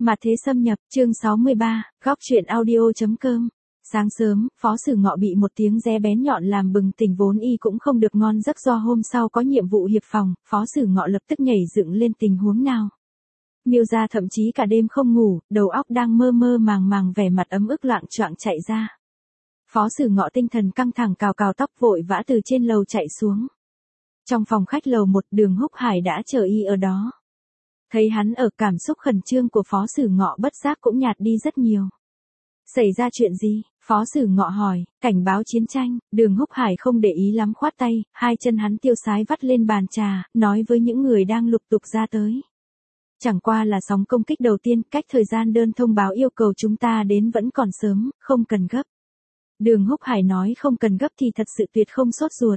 Mặt thế xâm nhập, chương 63, góc truyện audio.com. Sáng sớm, Phó Sử Ngọ bị một tiếng ré bén nhọn làm bừng tỉnh, vốn y cũng không được ngon giấc do hôm sau có nhiệm vụ hiệp phòng. Phó Sử Ngọ lập tức nhảy dựng lên. Tình huống nào? Miêu gia thậm chí cả đêm không ngủ, đầu óc đang mơ mơ màng màng, vẻ mặt ấm ức loạng choạng chạy ra. Phó Sử Ngọ tinh thần căng thẳng, cào cào tóc, vội vã từ trên lầu chạy xuống. Trong phòng khách lầu 1, Đường Húc Hải đã chờ y ở đó. Thấy hắn ở, cảm xúc khẩn trương của Phó Sử Ngọ bất giác cũng nhạt đi rất nhiều. Xảy ra chuyện gì? Phó Sử Ngọ hỏi. Cảnh báo chiến tranh. Đường Húc Hải không để ý lắm, khoát tay, hai chân hắn tiêu sái vắt lên bàn trà, nói với những người đang lục tục ra tới. Chẳng qua là sóng công kích đầu tiên, cách thời gian đơn thông báo yêu cầu chúng ta đến vẫn còn sớm, không cần gấp. Đường Húc Hải nói không cần gấp thì thật sự tuyệt không sốt ruột.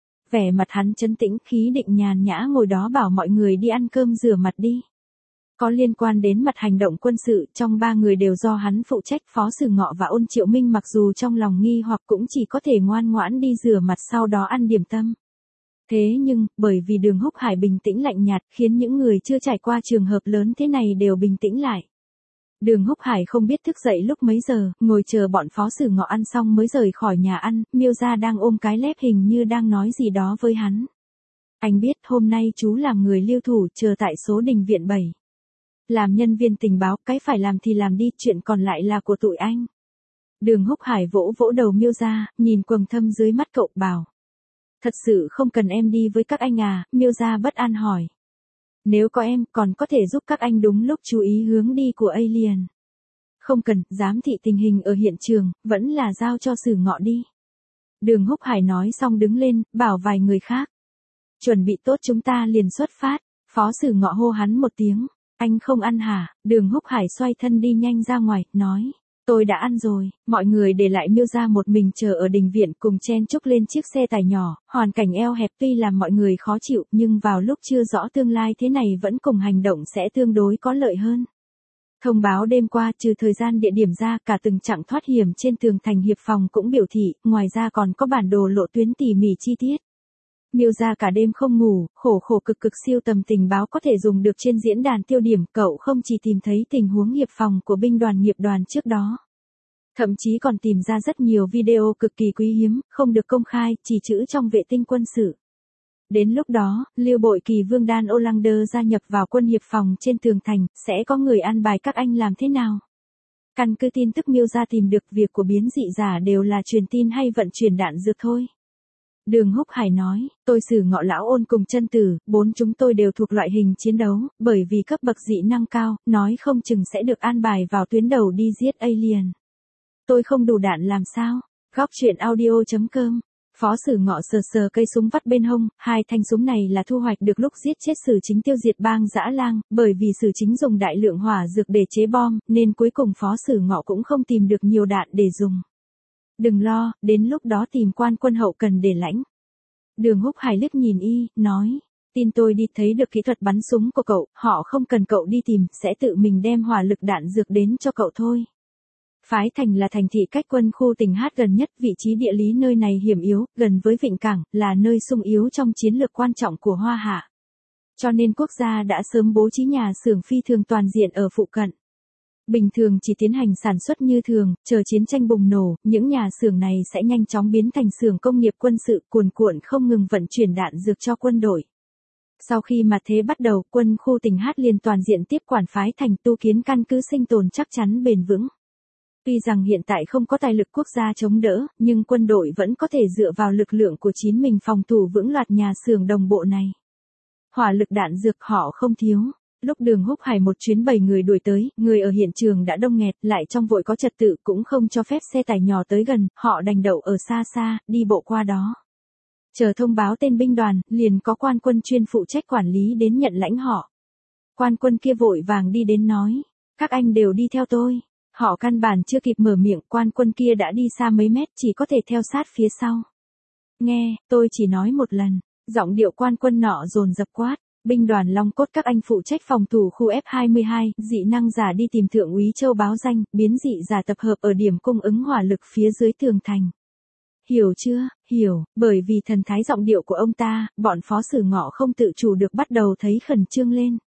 Vẻ mặt hắn trấn tĩnh, khí định nhàn nhã ngồi đó bảo mọi người đi ăn cơm rửa mặt đi. Có liên quan đến mặt hành động quân sự, trong 3 người đều do hắn phụ trách. Phó Sử Ngọ và Ôn Triệu Minh mặc dù trong lòng nghi hoặc cũng chỉ có thể ngoan ngoãn đi rửa mặt, sau đó ăn điểm tâm. Thế nhưng, bởi vì Đường Húc Hải bình tĩnh lạnh nhạt, khiến những người chưa trải qua trường hợp lớn thế này đều bình tĩnh lại. Đường Húc Hải không biết thức dậy lúc mấy giờ, ngồi chờ bọn Phó Sử Ngọ ăn xong mới rời khỏi nhà ăn. Miêu gia đang ôm cái lép hình như đang nói gì đó với hắn. Anh biết hôm nay chú làm người lưu thủ chờ tại số đình viện 7. Làm nhân viên tình báo, cái phải làm thì làm đi, chuyện còn lại là của tụi anh. Đường Húc Hải vỗ vỗ đầu Miêu gia, nhìn quầng thâm dưới mắt cậu, bảo. Thật sự không cần em đi với các anh à? Miêu gia bất an hỏi. Nếu có em, còn có thể giúp các anh đúng lúc chú ý hướng đi của alien. Không cần, giám thị tình hình ở hiện trường, vẫn là giao cho Sử Ngọ đi. Đường Húc Hải nói xong đứng lên, bảo vài người khác. Chuẩn bị tốt chúng ta liền xuất phát. Phó Sử Ngọ hô hắn một tiếng. Anh không ăn hả? Đường Húc Hải xoay thân đi nhanh ra ngoài, nói. Tôi đã ăn rồi. Mọi người để lại Miêu gia một mình chờ ở đình viện, cùng chen chúc lên chiếc xe tải nhỏ. Hoàn cảnh eo hẹp tuy làm mọi người khó chịu, nhưng vào lúc chưa rõ tương lai thế này vẫn cùng hành động sẽ tương đối có lợi hơn. Thông báo đêm qua, trừ thời gian địa điểm ra, cả từng chặng thoát hiểm trên tường thành hiệp phòng cũng biểu thị, ngoài ra còn có bản đồ lộ tuyến tỉ mỉ chi tiết. Miêu gia cả đêm không ngủ, khổ khổ cực cực siêu tầm tình báo có thể dùng được trên diễn đàn tiêu điểm. Cậu không chỉ tìm thấy tình huống hiệp phòng của binh đoàn nghiệp đoàn trước đó, thậm chí còn tìm ra rất nhiều video cực kỳ quý hiếm, không được công khai, chỉ trữ trong vệ tinh quân sự. Đến lúc đó, Lưu Bội Kỳ Vương Đan Olander gia nhập vào quân hiệp phòng trên tường thành, sẽ có người an bài các anh làm thế nào? Căn cứ tin tức Miêu gia tìm được, việc của biến dị giả đều là truyền tin hay vận chuyển đạn dược thôi. Đường Húc Hải nói, tôi Sử Ngọ, Lão Ôn cùng Chân Tử, 4 chúng tôi đều thuộc loại hình chiến đấu, bởi vì cấp bậc dị năng cao, nói không chừng sẽ được an bài vào tuyến đầu đi giết alien. Tôi không đủ đạn làm sao? Góc truyện audio.com. Phó Sử Ngọ sờ sờ cây súng vắt bên hông, 2 thanh súng này là thu hoạch được lúc giết chết Sử Chính tiêu diệt bang dã lang, bởi vì Sử Chính dùng đại lượng hỏa dược để chế bom, nên cuối cùng Phó Sử Ngọ cũng không tìm được nhiều đạn để dùng. Đừng lo, đến lúc đó tìm quan quân hậu cần để lãnh. Đường Húc Hải liếc nhìn y, nói. Tin tôi đi, thấy được kỹ thuật bắn súng của cậu, họ không cần cậu đi tìm, sẽ tự mình đem hỏa lực đạn dược đến cho cậu thôi. Phái Thành là thành thị cách quân khu tỉnh Hát gần nhất, vị trí địa lý nơi này hiểm yếu, gần với vịnh cảng, là nơi sung yếu trong chiến lược quan trọng của Hoa Hạ. Cho nên quốc gia đã sớm bố trí nhà xưởng phi thường toàn diện ở phụ cận. Bình thường chỉ tiến hành sản xuất như thường, chờ chiến tranh bùng nổ, những nhà xưởng này sẽ nhanh chóng biến thành xưởng công nghiệp quân sự, cuồn cuộn không ngừng vận chuyển đạn dược cho quân đội. Sau khi mặt thế bắt đầu, quân khu tỉnh Hát liền toàn diện tiếp quản Phái Thành, tu kiến căn cứ sinh tồn chắc chắn bền vững. Tuy rằng hiện tại không có tài lực quốc gia chống đỡ, nhưng quân đội vẫn có thể dựa vào lực lượng của chính mình phòng thủ vững loạt nhà xưởng đồng bộ này. Hỏa lực đạn dược họ không thiếu. Lúc Đường Húc Hải một chuyến 7 người đuổi tới, người ở hiện trường đã đông nghẹt, lại trong vội có trật tự, cũng không cho phép xe tải nhỏ tới gần, họ đành đậu ở xa xa, đi bộ qua đó. Chờ thông báo tên binh đoàn, liền có quan quân chuyên phụ trách quản lý đến nhận lãnh họ. Quan quân kia vội vàng đi đến nói, các anh đều đi theo tôi. Họ căn bản chưa kịp mở miệng, quan quân kia đã đi xa mấy mét, chỉ có thể theo sát phía sau. Nghe, tôi chỉ nói một lần, giọng điệu quan quân nọ dồn dập quát. Binh đoàn Long Cốt các anh phụ trách phòng thủ khu F22, dị năng giả đi tìm Thượng úy Châu báo danh, biến dị giả tập hợp ở điểm cung ứng hỏa lực phía dưới tường thành. Hiểu chưa? Hiểu, bởi vì thần thái giọng điệu của ông ta, bọn Phó Sử Ngọ không tự chủ được bắt đầu thấy khẩn trương lên.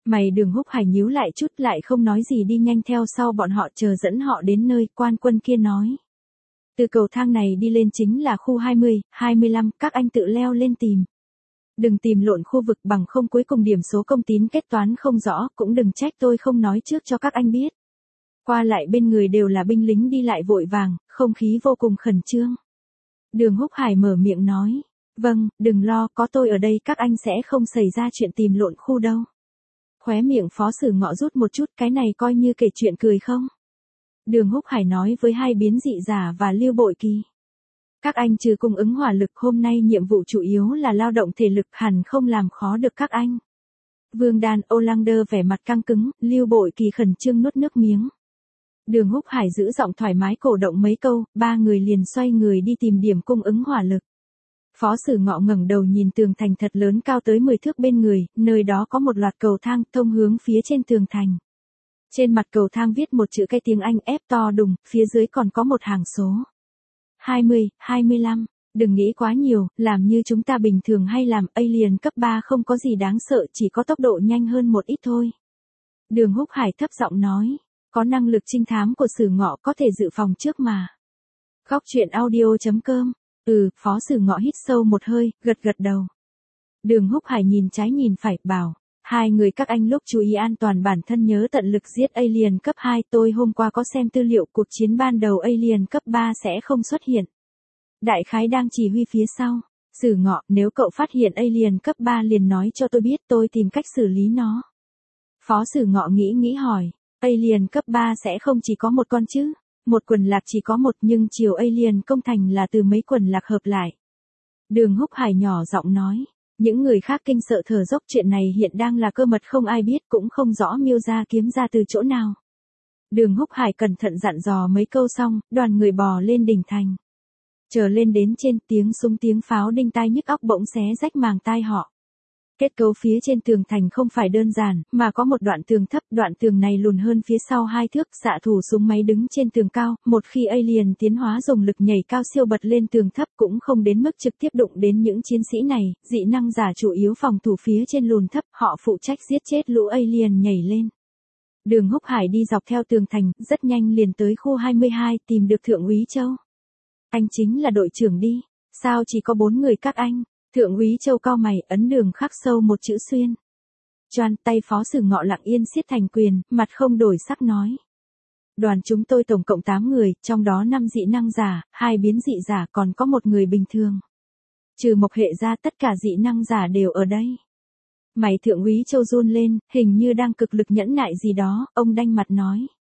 Mày Đường Húc Hải nhíu lại chút lại không nói gì đi nhanh theo sau bọn họ chờ dẫn họ đến nơi quan quân kia nói. Từ cầu thang này đi lên chính là khu 20, 25, các anh tự leo lên tìm. Đừng tìm lộn khu vực bằng không cuối cùng điểm số công tín kết toán không rõ, cũng đừng trách tôi không nói trước cho các anh biết. Qua lại bên người đều là binh lính đi lại vội vàng, không khí vô cùng khẩn trương. Đường Húc Hải mở miệng nói, vâng, đừng lo, có tôi ở đây các anh sẽ không xảy ra chuyện tìm lộn khu đâu. Khóe miệng Phó Sử Ngọ rút một chút, cái này coi như kể chuyện cười không? Đường Húc Hải nói với hai biến dị giả và Lưu Bội Kỳ. Các anh trừ cung ứng hỏa lực hôm nay nhiệm vụ chủ yếu là lao động thể lực hẳn không làm khó được các anh. Vương Đan, Olander vẻ mặt căng cứng, Lưu Bội Kỳ khẩn trương nuốt nước miếng. Đường Húc Hải giữ giọng thoải mái cổ động mấy câu, ba người liền xoay người đi tìm điểm cung ứng hỏa lực. Phó Sử Ngọ ngẩng đầu nhìn tường thành thật lớn cao tới 10 thước bên người, nơi đó có một loạt cầu thang thông hướng phía trên tường thành. Trên mặt cầu thang viết một chữ cái tiếng Anh ép to đùng, phía dưới còn có một hàng số. 20, 25, đừng nghĩ quá nhiều, làm như chúng ta bình thường hay làm alien cấp 3 không có gì đáng sợ, chỉ có tốc độ nhanh hơn một ít thôi. Đường Húc Hải thấp giọng nói, có năng lực trinh thám của Sử Ngọ có thể dự phòng trước mà. Góc truyện audio.com. Phó Sử Ngọ hít sâu một hơi, gật đầu. Đường Húc Hải nhìn trái nhìn phải, bảo, hai người các anh lúc chú ý an toàn bản thân nhớ tận lực giết alien cấp 2, tôi hôm qua có xem tư liệu cuộc chiến ban đầu alien cấp 3 sẽ không xuất hiện. Đại khái đang chỉ huy phía sau. Sử Ngọ, nếu cậu phát hiện alien cấp 3 liền nói cho tôi biết tôi tìm cách xử lý nó. Phó Sử Ngọ nghĩ hỏi, alien cấp 3 sẽ không chỉ có một con chứ? Một quần lạc chỉ có một nhưng chiều alien công thành là từ mấy quần lạc hợp lại. Đường Húc Hải nhỏ giọng nói, những người khác kinh sợ thở dốc, chuyện này hiện đang là cơ mật không ai biết cũng không rõ Miêu gia kiếm ra từ chỗ nào. Đường Húc Hải cẩn thận dặn dò mấy câu xong, đoàn người bò lên đỉnh thành. Chờ lên đến trên, tiếng súng tiếng pháo đinh tai nhức óc bỗng xé rách màng tai họ. Kết cấu phía trên tường thành không phải đơn giản, mà có một đoạn tường thấp, đoạn tường này lùn hơn phía sau 2 thước, xạ thủ súng máy đứng trên tường cao, một khi alien tiến hóa dùng lực nhảy cao siêu bật lên tường thấp cũng không đến mức trực tiếp đụng đến những chiến sĩ này, dị năng giả chủ yếu phòng thủ phía trên lùn thấp, họ phụ trách giết chết lũ alien nhảy lên. Đường Húc Hải đi dọc theo tường thành, rất nhanh liền tới khu 22, tìm được Thượng úy Châu. Anh chính là đội trưởng đi, sao chỉ có 4 người các anh? Thượng úy Châu cau mày, ấn đường khắc sâu một chữ xuyên. Choan, tay Phó Sử Ngọ lặng yên siết thành quyền, mặt không đổi sắc nói. Đoàn chúng tôi tổng cộng 8 người, trong đó 5 dị năng giả, 2 biến dị giả, còn có 1 người bình thường. Trừ Mộc Hệ ra tất cả dị năng giả đều ở đây. Mày Thượng úy Châu run lên, hình như đang cực lực nhẫn nại gì đó, ông đanh mặt nói.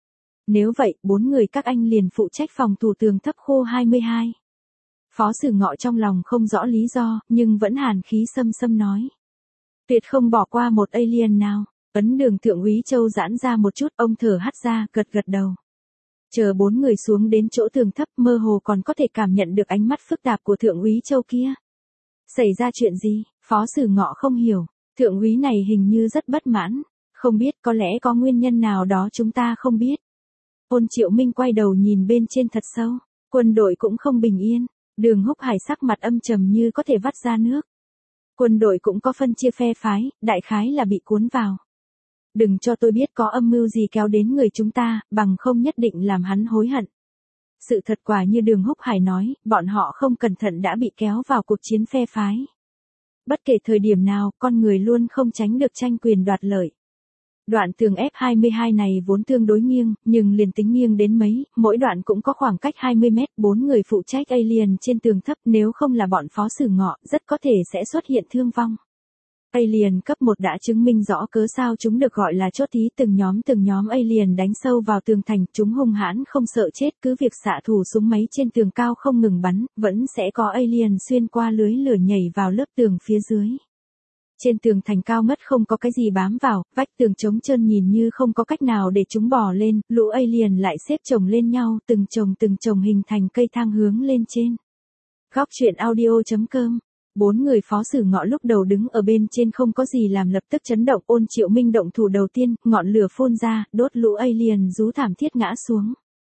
Nếu vậy, 4 người các anh liền phụ trách phòng thủ tường thấp khu 22. Phó Sử Ngọ trong lòng không rõ lý do, nhưng vẫn hàn khí xâm nói. Tuyệt không bỏ qua một alien nào. Ấn đường Thượng úy Châu giãn ra một chút, ông thở hắt ra, gật đầu. Chờ 4 người xuống đến chỗ tường thấp, mơ hồ còn có thể cảm nhận được ánh mắt phức tạp của Thượng úy Châu kia. Xảy ra chuyện gì? Phó Sử Ngọ không hiểu. Thượng úy này hình như rất bất mãn. Không biết, có lẽ có nguyên nhân nào đó chúng ta không biết. Ôn Triệu Minh quay đầu nhìn bên trên thật sâu. Quân đội cũng không bình yên. Đường Húc Hải sắc mặt âm trầm như có thể vắt ra nước. Quân đội cũng có phân chia phe phái, đại khái là bị cuốn vào. Đừng cho tôi biết có âm mưu gì kéo đến người chúng ta, bằng không nhất định làm hắn hối hận. Sự thật quả như Đường Húc Hải nói, bọn họ không cẩn thận đã bị kéo vào cuộc chiến phe phái. Bất kể thời điểm nào, con người luôn không tránh được tranh quyền đoạt lợi. Đoạn tường F22 này vốn tương đối nghiêng, nhưng liền tính nghiêng đến mấy, mỗi đoạn cũng có khoảng cách 20 mét, 4 người phụ trách alien trên tường thấp, nếu không là bọn Phó Sử Ngọ, rất có thể sẽ xuất hiện thương vong. Alien cấp 1 đã chứng minh rõ cớ sao chúng được gọi là chốt thí, từng nhóm alien đánh sâu vào tường thành, chúng hung hãn không sợ chết, cứ việc xạ thủ súng máy trên tường cao không ngừng bắn, vẫn sẽ có alien xuyên qua lưới lửa nhảy vào lớp tường phía dưới. Trên tường thành cao ngất không có cái gì bám vào, vách tường trống trơn nhìn như không có cách nào để chúng bò lên, lũ alien lại xếp chồng lên nhau, từng chồng hình thành cây thang hướng lên trên. Góc truyện audio.com. 4 người Phó Sử Ngọ lúc đầu đứng ở bên trên không có gì làm, lập tức chấn động. Ôn Triệu Minh động thủ đầu tiên, ngọn lửa phun ra, đốt lũ alien rú thảm thiết ngã xuống.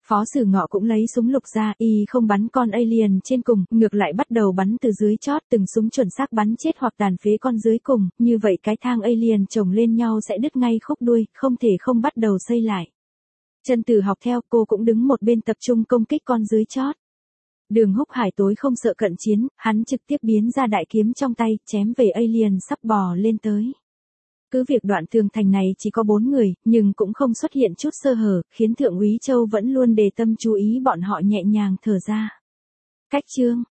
Phó Sử Ngọ cũng lấy súng lục ra, y không bắn con alien trên cùng, ngược lại bắt đầu bắn từ dưới chót, từng súng chuẩn xác bắn chết hoặc tàn phế con dưới cùng, như vậy cái thang alien chồng lên nhau sẽ đứt ngay khúc đuôi, không thể không bắt đầu xây lại. Chân Tử học theo, cô cũng đứng một bên tập trung công kích con dưới chót. Đường Húc Hải tối không sợ cận chiến, hắn trực tiếp biến ra đại kiếm trong tay, chém về alien sắp bò lên tới. Cứ việc đoạn tường thành này chỉ có 4 người, nhưng cũng không xuất hiện chút sơ hở, khiến Thượng úy Châu vẫn luôn đề tâm chú ý bọn họ nhẹ nhàng thở ra. Cách chương